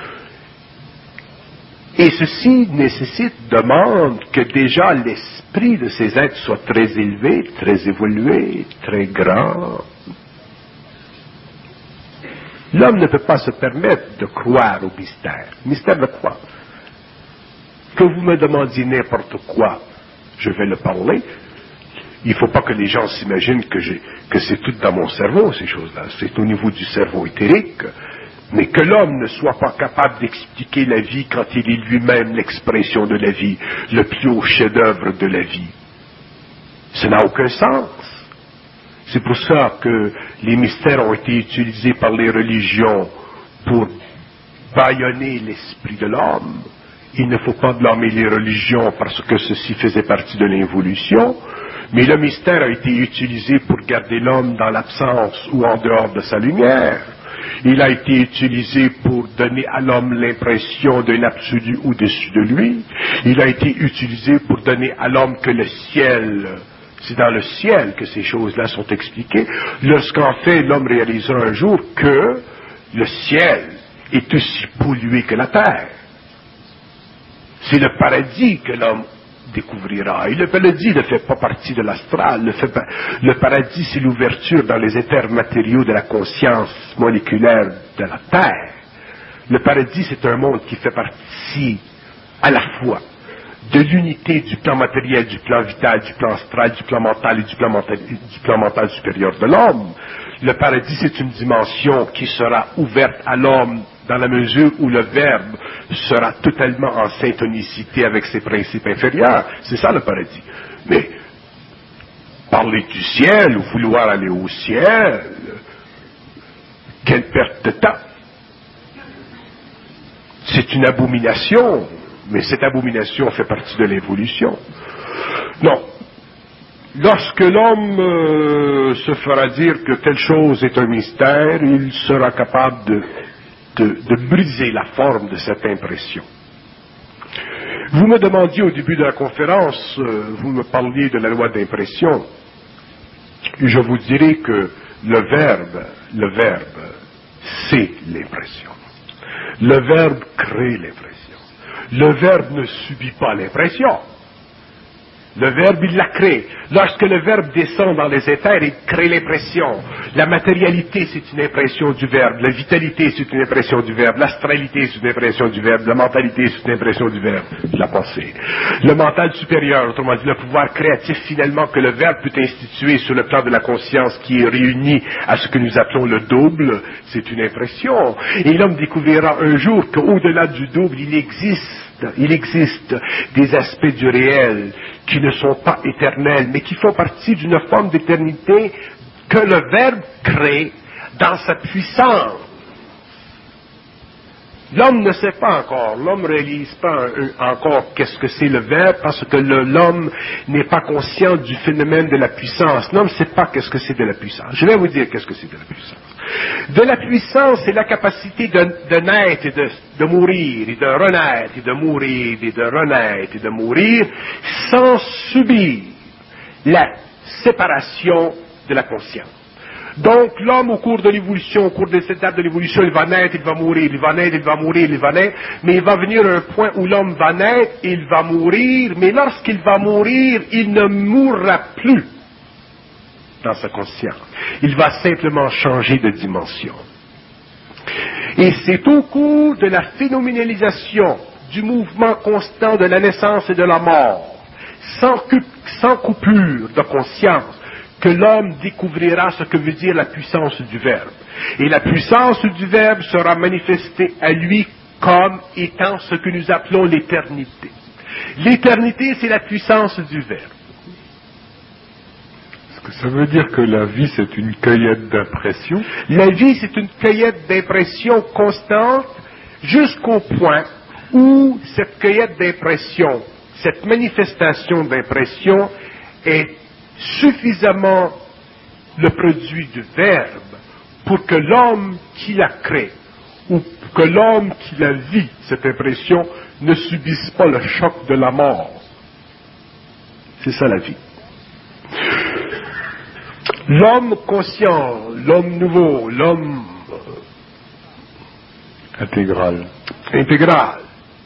Et ceci nécessite, demande que déjà l'esprit de ces êtres soit très élevé, très évolué, très grand. L'homme ne peut pas se permettre de croire au mystère. Mystère de quoi? Que vous me demandiez n'importe quoi, je vais le parler. Il ne faut pas que les gens s'imaginent que, j'ai, que c'est tout dans mon cerveau, ces choses-là. C'est au niveau du cerveau éthérique. Mais que l'homme ne soit pas capable d'expliquer la vie quand il est lui-même l'expression de la vie, le plus haut chef-d'œuvre de la vie. Ça n'a aucun sens. C'est pour ça que les mystères ont été utilisés par les religions pour bâillonner l'esprit de l'homme. Il ne faut pas blâmer les religions parce que ceci faisait partie de l'évolution, mais le mystère a été utilisé pour garder l'homme dans l'absence ou en dehors de sa lumière. Il a été utilisé pour donner à l'homme l'impression d'un absolu au-dessus de lui. Il a été utilisé pour donner à l'homme que le ciel, c'est dans le ciel que ces choses-là sont expliquées, lorsqu'en fait l'homme réalisera un jour que le ciel est aussi pollué que la terre. C'est le paradis que l'homme découvrira. Et le paradis ne fait pas partie de l'astral. Le, fait, le paradis, c'est l'ouverture dans les éthers matériaux de la conscience moléculaire de la Terre. Le paradis, c'est un monde qui fait partie à la fois de l'unité du plan matériel, du plan vital, du plan astral, du plan mental et du plan mental, du plan mental supérieur de l'homme. Le paradis, c'est une dimension qui sera ouverte à l'homme dans la mesure où le Verbe sera totalement en syntonicité avec ses principes inférieurs. C'est ça le paradis. Mais parler du ciel ou vouloir aller au ciel, quelle perte de temps. C'est une abomination, mais cette abomination fait partie de l'évolution. Non. Lorsque l'homme euh, se fera dire que telle chose est un mystère, il sera capable de De, de briser la forme de cette impression. Vous me demandiez au début de la conférence, euh, vous me parliez de la loi d'impression, et je vous dirai que le verbe, le verbe, c'est l'impression. Le verbe crée l'impression. Le verbe ne subit pas l'impression. Le verbe, il la crée. Lorsque le verbe descend dans les éthers, il crée l'impression. La matérialité, c'est une impression du verbe. La vitalité, c'est une impression du verbe. L'astralité, c'est une impression du verbe. La mentalité, c'est une impression du verbe. La pensée. Le mental supérieur, autrement dit, le pouvoir créatif, finalement, que le verbe peut instituer sur le plan de la conscience qui est réuni à ce que nous appelons le double, c'est une impression. Et l'homme découvrira un jour qu'au-delà du double, il existe Il existe des aspects du réel qui ne sont pas éternels, mais qui font partie d'une forme d'éternité que le Verbe crée dans sa puissance. L'homme ne sait pas encore, l'homme ne réalise pas encore qu'est-ce que c'est le Verbe, parce que le, l'homme n'est pas conscient du phénomène de la puissance. L'homme ne sait pas qu'est-ce que c'est de la puissance. Je vais vous dire qu'est-ce que c'est de la puissance. De la puissance, c'est la capacité de, de naître et de, de mourir, et de renaître, et de mourir, et de renaître, et de mourir, sans subir la séparation de la conscience. Donc, l'homme, au cours de l'évolution, au cours de cette étape de l'évolution, il va naître, il va mourir, il va naître, il va mourir, il va naître, mais il va venir à un point où l'homme va naître, il va mourir, mais lorsqu'il va mourir, il ne mourra plus dans sa conscience. Il va simplement changer de dimension. Et c'est au cours de la phénoménalisation du mouvement constant de la naissance et de la mort, sans, cu- sans coupure de conscience, que l'homme découvrira ce que veut dire la puissance du Verbe. Et la puissance du Verbe sera manifestée à lui comme étant ce que nous appelons l'éternité. L'éternité, c'est la puissance du Verbe. Ça veut dire que la vie, c'est une cueillette d'impressions? La vie, c'est une cueillette d'impressions constante jusqu'au point où cette cueillette d'impressions, cette manifestation d'impression est suffisamment le produit du Verbe pour que l'homme qui la crée ou que l'homme qui la vit, cette impression, ne subisse pas le choc de la mort. C'est ça la vie. L'homme conscient, l'homme nouveau, l'homme Intégral. intégral,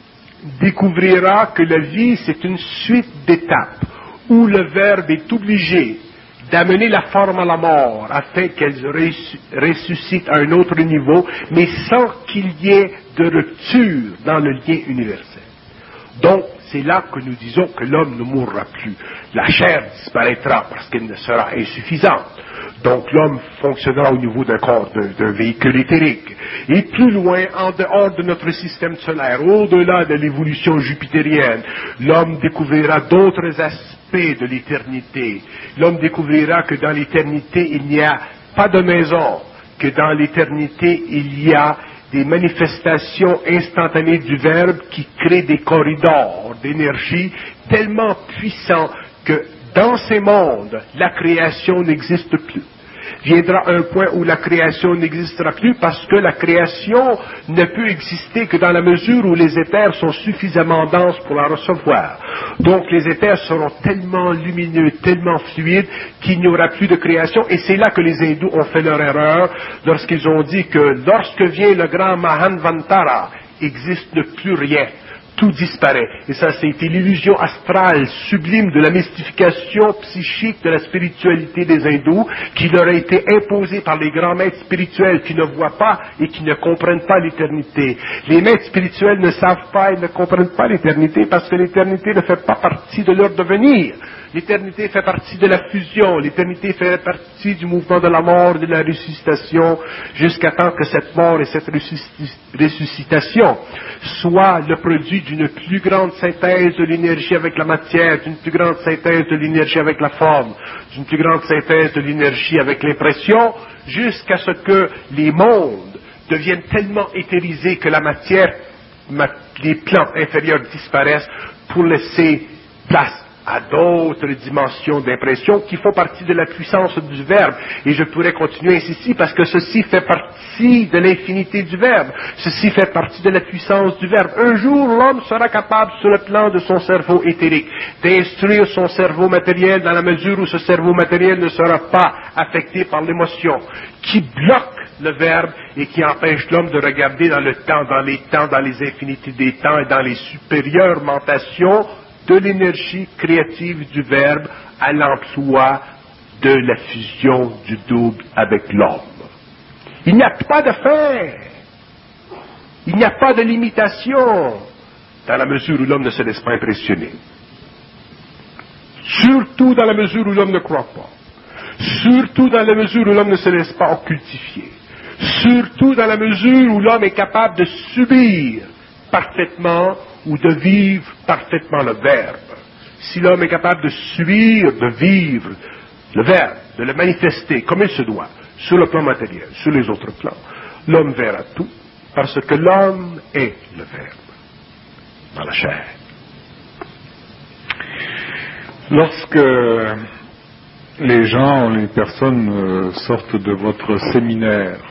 découvrira que la vie, c'est une suite d'étapes où le Verbe est obligé d'amener la forme à la mort afin qu'elle ressuscite à un autre niveau, mais sans qu'il y ait de rupture dans le lien universel. Donc, c'est là que nous disons que l'homme ne mourra plus. La chair disparaîtra parce qu'elle ne sera insuffisante. Donc, l'homme fonctionnera au niveau d'un corps, d'un, d'un véhicule éthérique. Et plus loin, en dehors de notre système solaire, au-delà de l'évolution jupitérienne, l'homme découvrira d'autres aspects de l'éternité. L'homme découvrira que dans l'éternité, il n'y a pas de maison, que dans l'éternité, il y a des manifestations instantanées du Verbe qui créent des corridors d'énergie tellement puissants que dans ces mondes, la création n'existe plus. Viendra un point où la création n'existera plus parce que la création ne peut exister que dans la mesure où les éthers sont suffisamment denses pour la recevoir. Donc les éthers seront tellement lumineux, tellement fluides qu'il n'y aura plus de création. Et c'est là que les hindous ont fait leur erreur lorsqu'ils ont dit que lorsque vient le grand Mahanvantara, n'existe plus rien. Tout disparaît. Et ça, c'était l'illusion astrale sublime de la mystification psychique de la spiritualité des hindous qui leur a été imposée par les grands maîtres spirituels qui ne voient pas et qui ne comprennent pas l'éternité. Les maîtres spirituels ne savent pas et ne comprennent pas l'éternité parce que l'éternité ne fait pas partie de leur devenir. L'éternité fait partie de la fusion, l'éternité fait partie du mouvement de la mort, de la ressuscitation, jusqu'à temps que cette mort et cette ressuscitation soient le produit d'une plus grande synthèse de l'énergie avec la matière, d'une plus grande synthèse de l'énergie avec la forme, d'une plus grande synthèse de l'énergie avec l'impression, jusqu'à ce que les mondes deviennent tellement éthérisés que la matière, les plans inférieurs disparaissent pour laisser place à d'autres dimensions d'impression qui font partie de la puissance du Verbe. Et je pourrais continuer ainsi parce que ceci fait partie de l'infinité du Verbe. Ceci fait partie de la puissance du Verbe. Un jour, l'homme sera capable, sur le plan de son cerveau éthérique, d'instruire son cerveau matériel dans la mesure où ce cerveau matériel ne sera pas affecté par l'émotion, qui bloque le Verbe et qui empêche l'homme de regarder dans le temps, dans les temps, dans les infinités des temps et dans les supérieures mentations de l'énergie créative du Verbe à l'emploi de la fusion du double avec l'homme. Il n'y a pas de fin. Il n'y a pas de limitation dans la mesure où l'homme ne se laisse pas impressionner. Surtout dans la mesure où l'homme ne croit pas. Surtout dans la mesure où l'homme ne se laisse pas occultifier. Surtout dans la mesure où l'homme est capable de subir parfaitement ou de vivre parfaitement le Verbe. Si l'homme est capable de subir, de vivre le Verbe, de le manifester comme il se doit, sur le plan matériel, sur les autres plans, l'homme verra tout, parce que l'homme est le Verbe, dans la chair. Lorsque les gens, les personnes sortent de votre séminaire,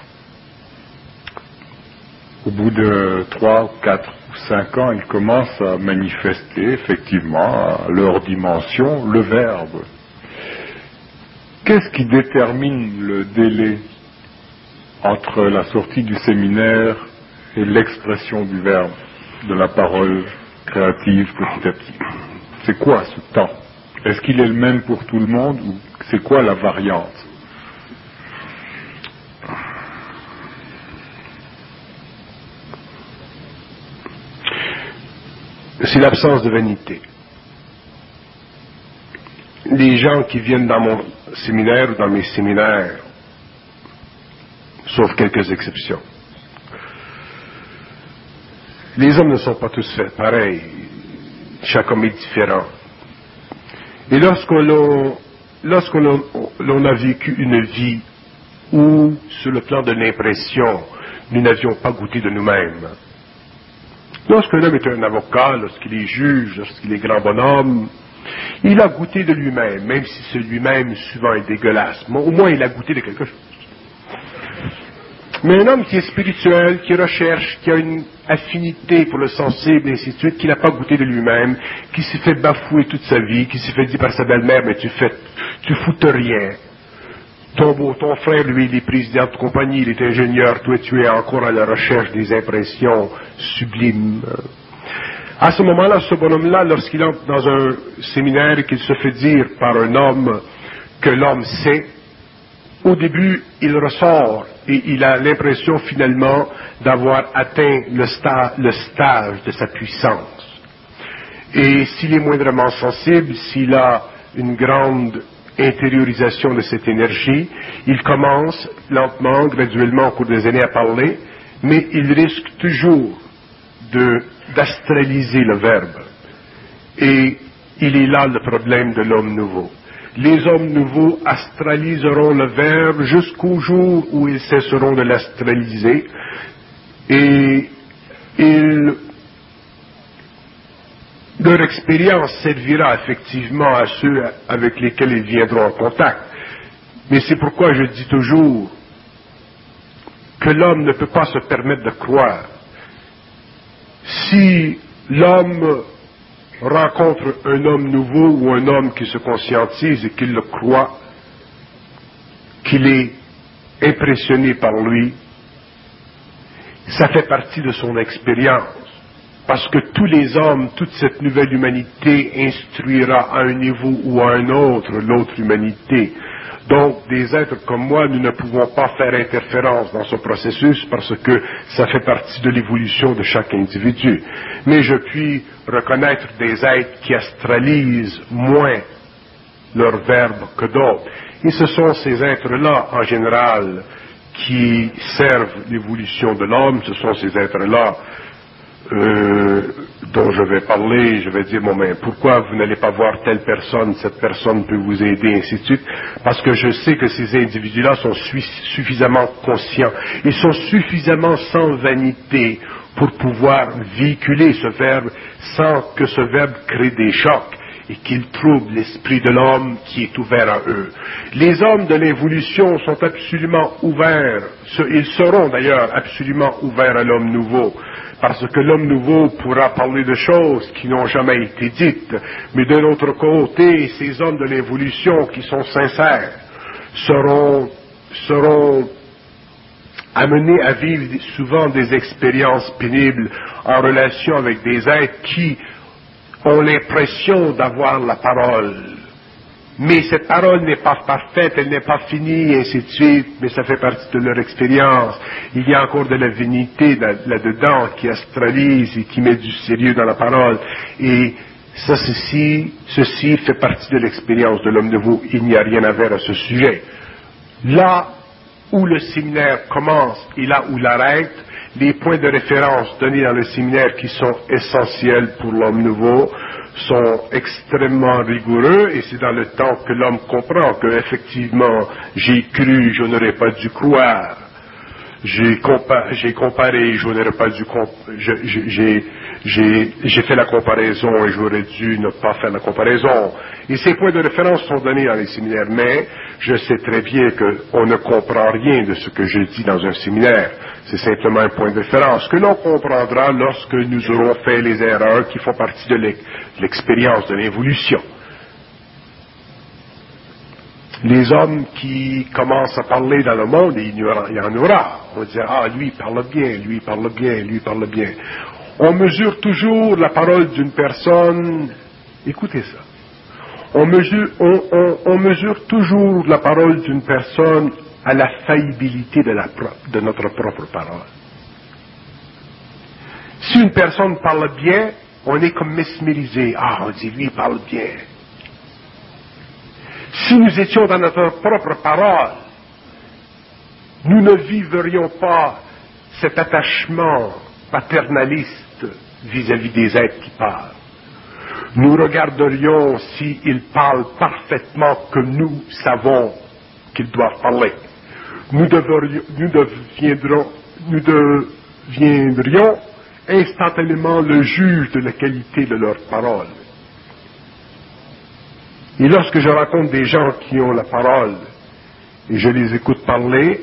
au bout de trois, quatre ou cinq ans, ils commencent à manifester effectivement à leur dimension le Verbe. Qu'est-ce qui détermine le délai entre la sortie du séminaire et l'expression du Verbe, de la parole créative petit à petit? C'est quoi ce temps? Est-ce qu'il est le même pour tout le monde ou c'est quoi la variante? C'est l'absence de vanité. Les gens qui viennent dans mon séminaire ou dans mes séminaires, sauf quelques exceptions, les hommes ne sont pas tous faits pareils. Chaque homme est différent. Et lorsqu'on lorsqu'on a, l'on a vécu une vie où, sur le plan de l'impression, nous n'avions pas goûté de nous-mêmes. Lorsqu'un homme est un avocat, lorsqu'il est juge, lorsqu'il est grand bonhomme, il a goûté de lui-même, même si ce lui-même souvent est dégueulasse. Mais au moins, il a goûté de quelque chose. Mais un homme qui est spirituel, qui recherche, qui a une affinité pour le sensible, et ainsi de suite, qui n'a pas goûté de lui-même, qui s'est fait bafouer toute sa vie, qui s'est fait dire par sa belle-mère, mais tu fais, tu foutes rien. Ton, beau, ton frère, lui, il est président de compagnie, il est ingénieur, toi, tu es encore à la recherche des impressions sublimes. À ce moment-là, ce bonhomme-là, lorsqu'il entre dans un séminaire et qu'il se fait dire par un homme que l'homme sait, au début, il ressort et il a l'impression finalement d'avoir atteint le, sta- le stage de sa puissance. Et s'il est moindrement sensible, s'il a une grande intériorisation de cette énergie, il commence lentement, graduellement au cours des années à parler, mais il risque toujours de, d'astraliser le verbe. Et il est là le problème de l'homme nouveau. Les hommes nouveaux astraliseront le verbe jusqu'au jour où ils cesseront de l'astraliser et ils, leur expérience servira effectivement à ceux avec lesquels ils viendront en contact. Mais c'est pourquoi je dis toujours que l'homme ne peut pas se permettre de croire. Si l'homme rencontre un homme nouveau ou un homme qui se conscientise et qu'il le croit, qu'il est impressionné par lui, ça fait partie de son expérience. Parce que tous les hommes, toute cette nouvelle humanité instruira à un niveau ou à un autre l'autre humanité. Donc, des êtres comme moi, nous ne pouvons pas faire interférence dans ce processus parce que ça fait partie de l'évolution de chaque individu. Mais je puis reconnaître des êtres qui astralisent moins leur verbe que d'autres. Et ce sont ces êtres-là, en général, qui servent l'évolution de l'homme. Ce sont ces êtres-là Euh, dont je vais parler, je vais dire, bon, mais pourquoi vous n'allez pas voir telle personne, cette personne peut vous aider, ainsi de suite, parce que je sais que ces individus-là sont suffisamment conscients, ils sont suffisamment sans vanité pour pouvoir véhiculer ce verbe sans que ce verbe crée des chocs et qu'il trouble l'esprit de l'homme qui est ouvert à eux. Les hommes de l'évolution sont absolument ouverts, ils seront d'ailleurs absolument ouverts à l'homme nouveau, parce que l'homme nouveau pourra parler de choses qui n'ont jamais été dites, mais de l'autre côté, ces hommes de l'évolution qui sont sincères seront, seront amenés à vivre souvent des expériences pénibles en relation avec des êtres qui ont l'impression d'avoir la parole. Mais cette parole n'est pas parfaite, elle n'est pas finie, et ainsi de suite, mais ça fait partie de leur expérience. Il y a encore de la vanité là-dedans qui astralise et qui met du sérieux dans la parole. Et ça, ceci, ceci fait partie de l'expérience de l'homme nouveau. Il n'y a rien à faire à ce sujet. Là où le séminaire commence et là où il arrête, les points de référence donnés dans le séminaire qui sont essentiels pour l'homme nouveau sont extrêmement rigoureux et c'est dans le temps que l'homme comprend que effectivement j'ai cru, je n'aurais pas dû croire. J'ai, compa- j'ai comparé, je n'aurais pas dû comp- je, je, j'ai, j'ai, j'ai fait la comparaison et j'aurais dû ne pas faire la comparaison. Et ces points de référence sont donnés dans les séminaires, mais je sais très bien qu'on ne comprend rien de ce que je dis dans un séminaire. C'est simplement un point de référence que l'on comprendra lorsque nous aurons fait les erreurs qui font partie de l'expérience de l'évolution. Les hommes qui commencent à parler dans le monde, il y, aura, il y en aura. On va dire, ah, lui il parle bien, lui il parle bien, lui il parle bien. On mesure toujours la parole d'une personne, écoutez ça, on mesure, on, on, on mesure toujours la parole d'une personne à la faillibilité de, la, de notre propre parole. Si une personne parle bien, on est comme mesmérisé, ah, on dit, lui il parle bien. Si nous étions dans notre propre parole, nous ne vivrions pas cet attachement paternaliste vis-à-vis des êtres qui parlent. Nous regarderions s'ils parlent parfaitement comme nous savons qu'ils doivent parler. Nous, devrions, nous, deviendrons, nous deviendrions instantanément le juge de la qualité de leurs paroles. Et lorsque je rencontre des gens qui ont la parole et je les écoute parler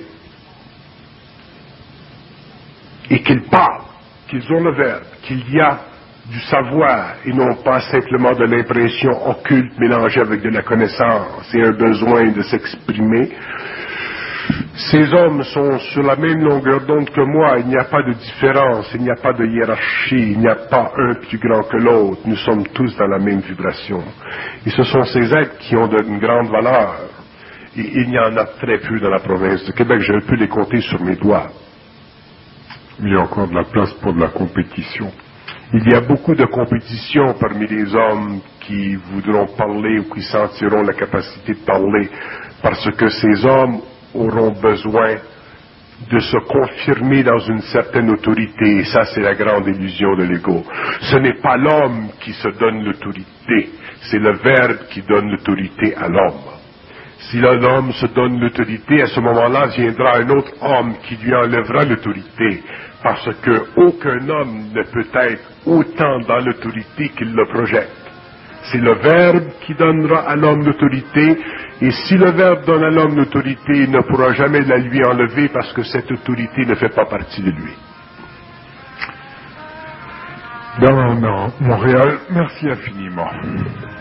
et qu'ils parlent, qu'ils ont le verbe, qu'il y a du savoir et non pas simplement de l'impression occulte mélangée avec de la connaissance et un besoin de s'exprimer, ces hommes sont sur la même longueur d'onde que moi, il n'y a pas de différence, il n'y a pas de hiérarchie, il n'y a pas un plus grand que l'autre, nous sommes tous dans la même vibration. Et ce sont ces êtres qui ont une grande valeur. Et il y en a très peu dans la province de Québec, je peux les compter sur mes doigts. Il y a encore de la place pour de la compétition. Il y a beaucoup de compétition parmi les hommes qui voudront parler ou qui sentiront la capacité de parler, parce que ces hommes auront besoin de se confirmer dans une certaine autorité, et ça c'est la grande illusion de l'ego. Ce n'est pas l'homme qui se donne l'autorité, c'est le Verbe qui donne l'autorité à l'homme. Si l'homme se donne l'autorité, à ce moment-là viendra un autre homme qui lui enlèvera l'autorité, parce que aucun homme ne peut être autant dans l'autorité qu'il le projette. C'est le Verbe qui donnera à l'homme l'autorité, et si le Verbe donne à l'homme l'autorité, il ne pourra jamais la lui enlever parce que cette autorité ne fait pas partie de lui. Bernard Montréal, merci infiniment.